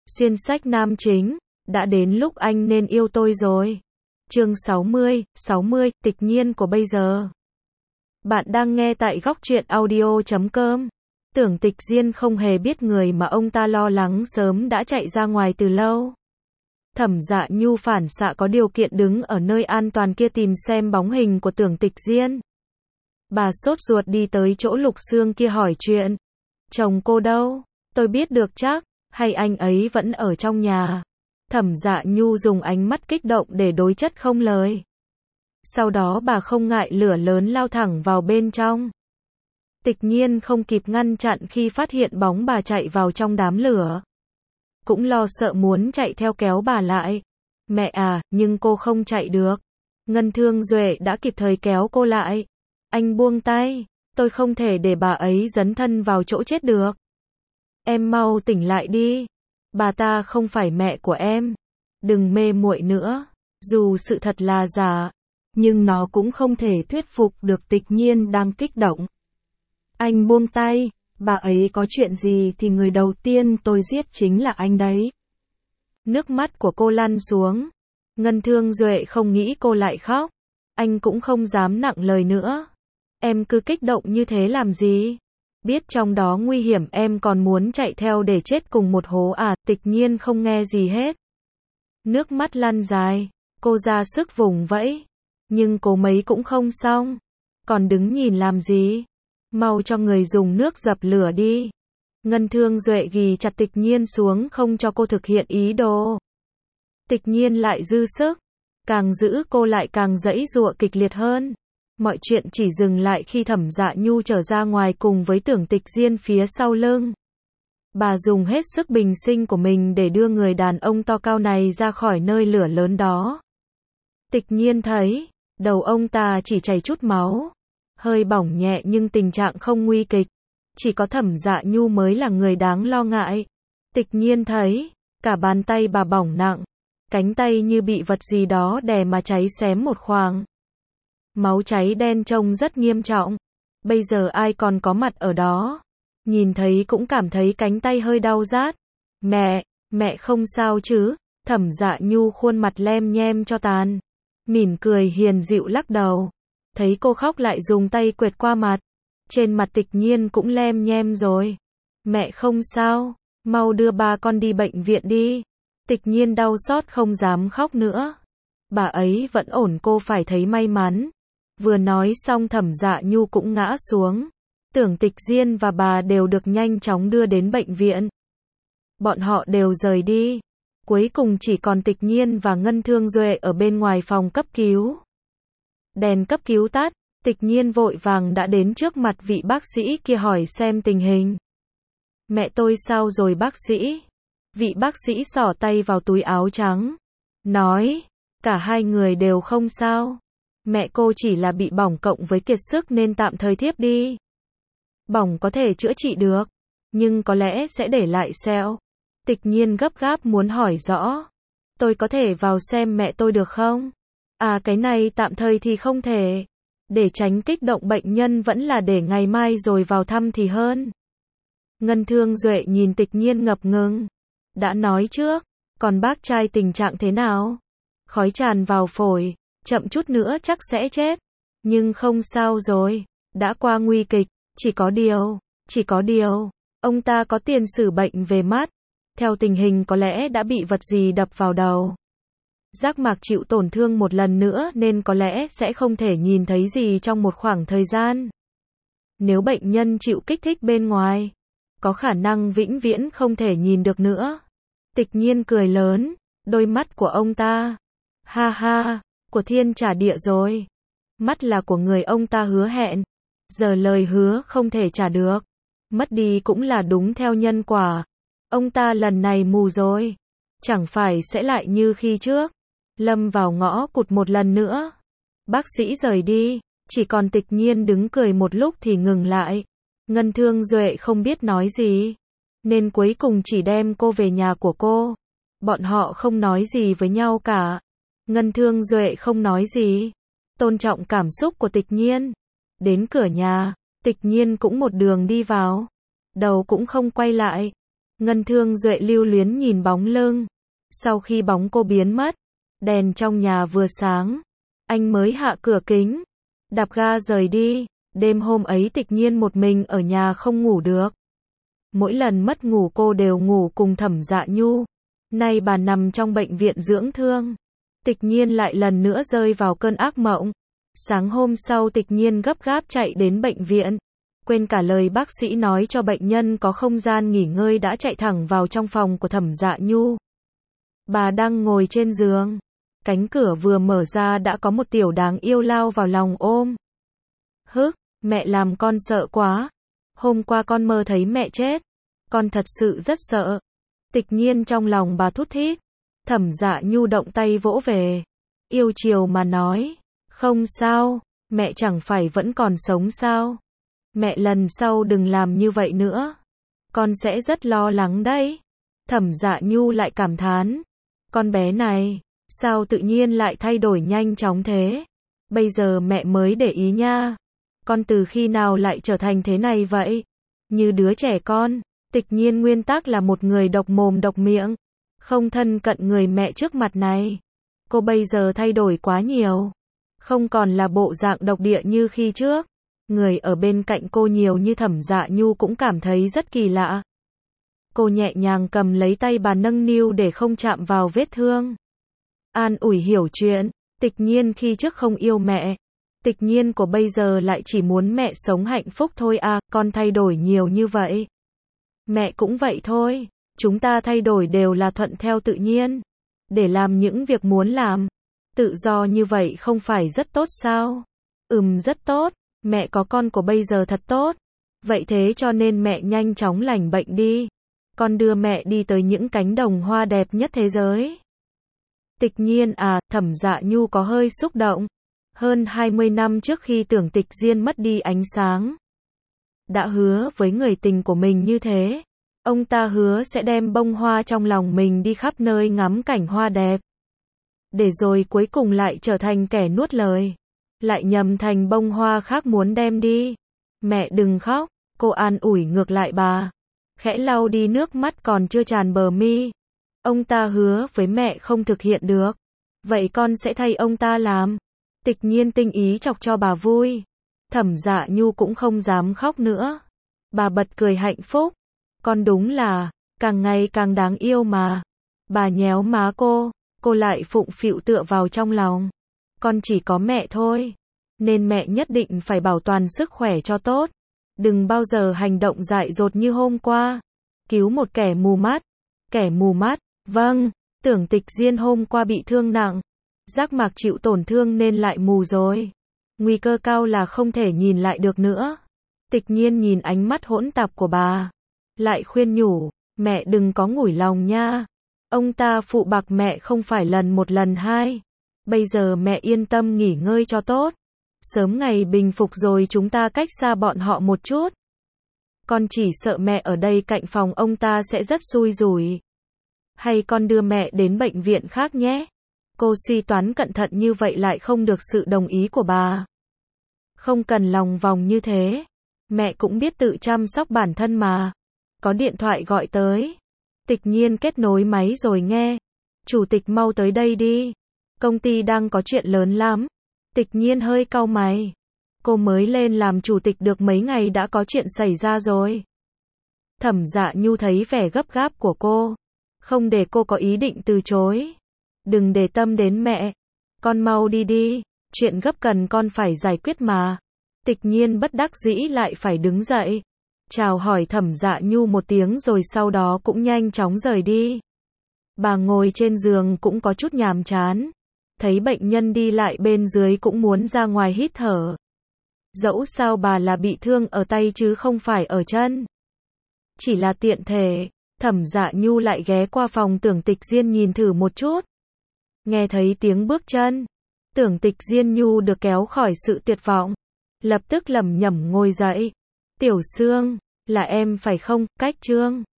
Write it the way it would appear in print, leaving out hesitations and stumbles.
Xuyên sách nam chính, đã đến lúc anh nên yêu tôi rồi. Chương 60, tịch nhiên của bây giờ. Bạn đang nghe tại góc truyện audio.com. Tưởng Tịch Diên không hề biết người mà ông ta lo lắng sớm đã chạy ra ngoài từ lâu. Thẩm Dạ Nhu phản xạ có điều kiện đứng ở nơi an toàn kia tìm xem bóng hình của Tưởng Tịch Diên. Bà sốt ruột đi tới chỗ Lục Xương kia hỏi chuyện. Chồng cô đâu? Tôi biết được chắc, hay anh ấy vẫn ở trong nhà? Thẩm Dạ Nhu dùng ánh mắt kích động để đối chất không lời. Sau đó bà không ngại lửa lớn lao thẳng vào bên trong. Tịch nhiên không kịp ngăn chặn khi phát hiện bóng bà chạy vào trong đám lửa. Cũng lo sợ muốn chạy theo kéo bà lại. Mẹ à, nhưng cô không chạy được. Ngân Thương Duệ đã kịp thời kéo cô lại. Anh buông tay, tôi không thể để bà ấy dấn thân vào chỗ chết được. Em mau tỉnh lại đi. Bà ta không phải mẹ của em. Đừng mê muội nữa. Dù sự thật là giả, nhưng nó cũng không thể thuyết phục được Tịch Nhiên đang kích động. Anh buông tay, bà ấy có chuyện gì thì người đầu tiên tôi giết chính là anh đấy. Nước mắt của cô lăn xuống. Ngân Thương Duệ không nghĩ cô lại khóc. Anh cũng không dám nặng lời nữa. Em cứ kích động như thế làm gì? Biết trong đó nguy hiểm em còn muốn chạy theo để chết cùng một hố à? Tịch Nhiên không nghe gì hết. Nước mắt lăn dài, cô ra sức vùng vẫy. Nhưng cố mấy cũng không xong. Còn đứng nhìn làm gì? Mau cho người dùng nước dập lửa đi. Ngân Thương Duệ ghì chặt Tịch Nhiên xuống không cho cô thực hiện ý đồ. Tịch Nhiên lại dư sức. Càng giữ cô lại càng giãy giụa kịch liệt hơn. Mọi chuyện chỉ dừng lại khi Thẩm Dạ Nhu trở ra ngoài cùng với Tưởng Tịch Diên phía sau lưng. Bà dùng hết sức bình sinh của mình để đưa người đàn ông to cao này ra khỏi nơi lửa lớn đó. Tịch Nhiên thấy, đầu ông ta chỉ chảy chút máu. Hơi bỏng nhẹ nhưng tình trạng không nguy kịch. Chỉ có Thẩm Dạ Nhu mới là người đáng lo ngại. Tịch Nhiên thấy, cả bàn tay bà bỏng nặng. Cánh tay như bị vật gì đó đè mà cháy xém một khoảng. Máu cháy đen trông rất nghiêm trọng. Bây giờ ai còn có mặt ở đó? Nhìn thấy cũng cảm thấy cánh tay hơi đau rát. Mẹ không sao chứ? Thẩm Dạ Nhu khuôn mặt lem nhem cho tàn. Mỉm cười hiền dịu lắc đầu. Thấy cô khóc lại dùng tay quệt qua mặt. Trên mặt Tịch Nhiên cũng lem nhem rồi. Mẹ không sao, mau đưa ba con đi bệnh viện đi. Tịch Nhiên đau xót không dám khóc nữa. Bà ấy vẫn ổn, cô phải thấy may mắn. Vừa nói xong Thẩm Dạ Nhu cũng ngã xuống. Tưởng Tịch Diên và bà đều được nhanh chóng đưa đến bệnh viện. Bọn họ đều rời đi. Cuối cùng chỉ còn Tịch Nhiên và Ngân Thương Duệ ở bên ngoài phòng cấp cứu. Đèn cấp cứu tắt, Tịch Nhiên vội vàng đã đến trước mặt vị bác sĩ kia hỏi xem tình hình. Mẹ tôi sao rồi bác sĩ? Vị bác sĩ xỏ tay vào túi áo trắng. Nói, cả hai người đều không sao. Mẹ cô chỉ là bị bỏng cộng với kiệt sức nên tạm thời thiếp đi. Bỏng có thể chữa trị được, nhưng có lẽ sẽ để lại sẹo. Tịch Nhiên gấp gáp muốn hỏi rõ. Tôi có thể vào xem mẹ tôi được không? À, cái này tạm thời thì không thể. Để tránh kích động bệnh nhân vẫn là để ngày mai rồi vào thăm thì hơn. Ngân Thương Duệ nhìn Tịch Nhiên ngập ngừng. Đã nói trước, còn bác trai tình trạng thế nào? Khói tràn vào phổi, chậm chút nữa chắc sẽ chết. Nhưng không sao rồi, đã qua nguy kịch, chỉ có điều, ông ta có tiền sử bệnh về mắt. Theo tình hình có lẽ đã bị vật gì đập vào đầu. Giác mạc chịu tổn thương một lần nữa nên có lẽ sẽ không thể nhìn thấy gì trong một khoảng thời gian. Nếu bệnh nhân chịu kích thích bên ngoài, có khả năng vĩnh viễn không thể nhìn được nữa. Tịch Nhiên cười lớn, đôi mắt của ông ta. Ha ha, của thiên trả địa rồi. Mắt là của người ông ta hứa hẹn. Giờ lời hứa không thể trả được. Mất đi cũng là đúng theo nhân quả. Ông ta lần này mù rồi. Chẳng phải sẽ lại như khi trước. Lâm vào ngõ cụt một lần nữa. Bác sĩ rời đi. Chỉ còn Tịch Nhiên đứng cười một lúc thì ngừng lại. Ngân Thương Duệ không biết nói gì. Nên cuối cùng chỉ đem cô về nhà của cô. Bọn họ không nói gì với nhau cả. Ngân Thương Duệ không nói gì. Tôn trọng cảm xúc của Tịch Nhiên. Đến cửa nhà, Tịch Nhiên cũng một đường đi vào. Đầu cũng không quay lại. Ngân Thương Duệ lưu luyến nhìn bóng lưng. Sau khi bóng cô biến mất, đèn trong nhà vừa sáng, anh mới hạ cửa kính, đạp ga rời đi. Đêm hôm ấy Tịch Nhiên một mình ở nhà không ngủ được. Mỗi lần mất ngủ cô đều ngủ cùng Thẩm Dạ Nhu. Nay bà nằm trong bệnh viện dưỡng thương. Tịch Nhiên lại lần nữa rơi vào cơn ác mộng. Sáng hôm sau Tịch Nhiên gấp gáp chạy đến bệnh viện. Quên cả lời bác sĩ nói cho bệnh nhân có không gian nghỉ ngơi đã chạy thẳng vào trong phòng của Thẩm Dạ Nhu. Bà đang ngồi trên giường. Cánh cửa vừa mở ra đã có một tiểu đáng yêu lao vào lòng ôm. Hức, mẹ làm con sợ quá. Hôm qua con mơ thấy mẹ chết. Con thật sự rất sợ. Tịch Nhiên trong lòng bà thút thít. Thẩm Dạ Nhu động tay vỗ về. Yêu chiều mà nói. Không sao, mẹ chẳng phải vẫn còn sống sao. Mẹ lần sau đừng làm như vậy nữa. Con sẽ rất lo lắng đấy. Thẩm Dạ Nhu lại cảm thán. Con bé này, sao tự nhiên lại thay đổi nhanh chóng thế? Bây giờ mẹ mới để ý nha. Con từ khi nào lại trở thành thế này vậy? Như đứa trẻ con. Tịch Nhiên nguyên tắc là một người độc mồm độc miệng. Không thân cận người mẹ trước mặt này. Cô bây giờ thay đổi quá nhiều. Không còn là bộ dạng độc địa như khi trước. Người ở bên cạnh cô nhiều như Thẩm Dạ Nhu cũng cảm thấy rất kỳ lạ. Cô nhẹ nhàng cầm lấy tay bà nâng niu để không chạm vào vết thương. An ủi hiểu chuyện. Tịch Nhiên khi trước không yêu mẹ. Tịch Nhiên của bây giờ lại chỉ muốn mẹ sống hạnh phúc thôi à, con thay đổi nhiều như vậy. Mẹ cũng vậy thôi. Chúng ta thay đổi đều là thuận theo tự nhiên. Để làm những việc muốn làm. Tự do như vậy không phải rất tốt sao? Rất tốt. Mẹ có con của bây giờ thật tốt. Vậy thế cho nên mẹ nhanh chóng lành bệnh đi. Con đưa mẹ đi tới những cánh đồng hoa đẹp nhất thế giới. Tịch Nhiên à, Thẩm Dạ Nhu có hơi xúc động. Hơn 20 năm trước khi Tưởng Tịch Diên mất đi ánh sáng. Đã hứa với người tình của mình như thế. Ông ta hứa sẽ đem bông hoa trong lòng mình đi khắp nơi ngắm cảnh hoa đẹp. Để rồi cuối cùng lại trở thành kẻ nuốt lời. Lại nhầm thành bông hoa khác muốn đem đi. Mẹ đừng khóc, cô an ủi ngược lại bà. Khẽ lau đi nước mắt còn chưa tràn bờ mi. Ông ta hứa với mẹ không thực hiện được. Vậy con sẽ thay ông ta làm. Tịch Nhiên tinh ý chọc cho bà vui. Thẩm Dạ Nhu cũng không dám khóc nữa. Bà bật cười hạnh phúc. Con đúng là, càng ngày càng đáng yêu mà. Bà nhéo má cô lại phụng phịu tựa vào trong lòng. Con chỉ có mẹ thôi. Nên mẹ nhất định phải bảo toàn sức khỏe cho tốt. Đừng bao giờ hành động dại dột như hôm qua. Cứu một kẻ mù mắt. Kẻ mù mắt, vâng. Tưởng Tịch Diên hôm qua bị thương nặng. Giác mạc chịu tổn thương nên lại mù rồi. Nguy cơ cao là không thể nhìn lại được nữa. Tịch Nhiên nhìn ánh mắt hỗn tạp của bà. Lại khuyên nhủ, mẹ đừng có ngủi lòng nha. Ông ta phụ bạc mẹ không phải lần một lần hai. Bây giờ mẹ yên tâm nghỉ ngơi cho tốt. Sớm ngày bình phục rồi chúng ta cách xa bọn họ một chút. Con chỉ sợ mẹ ở đây cạnh phòng ông ta sẽ rất xui rủi. Hay con đưa mẹ đến bệnh viện khác nhé. Cô suy toán cẩn thận như vậy lại không được sự đồng ý của bà. Không cần lòng vòng như thế. Mẹ cũng biết tự chăm sóc bản thân mà. Có điện thoại gọi tới. Tịch Nhiên kết nối máy rồi nghe. Chủ tịch mau tới đây đi. Công ty đang có chuyện lớn lắm. Tịch Nhiên hơi cau mày. Cô mới lên làm chủ tịch được mấy ngày đã có chuyện xảy ra rồi. Thẩm Dạ Nhu thấy vẻ gấp gáp của cô. Không để cô có ý định từ chối. Đừng để tâm đến mẹ. Con mau đi đi. Chuyện gấp cần con phải giải quyết mà. Tịch Nhiên bất đắc dĩ lại phải đứng dậy. Chào hỏi Thẩm Dạ Nhu một tiếng rồi sau đó cũng nhanh chóng rời đi. Bà ngồi trên giường cũng có chút nhàm chán. Thấy bệnh nhân đi lại bên dưới cũng muốn ra ngoài hít thở. Dẫu sao bà là bị thương ở tay chứ không phải ở chân. Chỉ là tiện thể, Thẩm Dạ Nhu lại ghé qua phòng Tưởng Tịch Diên nhìn thử một chút. Nghe thấy tiếng bước chân. Tưởng Tịch Diên Nhu được kéo khỏi sự tuyệt vọng. Lập tức lẩm nhẩm ngồi dậy. Tiểu Sương, là em phải không, Cách Trương?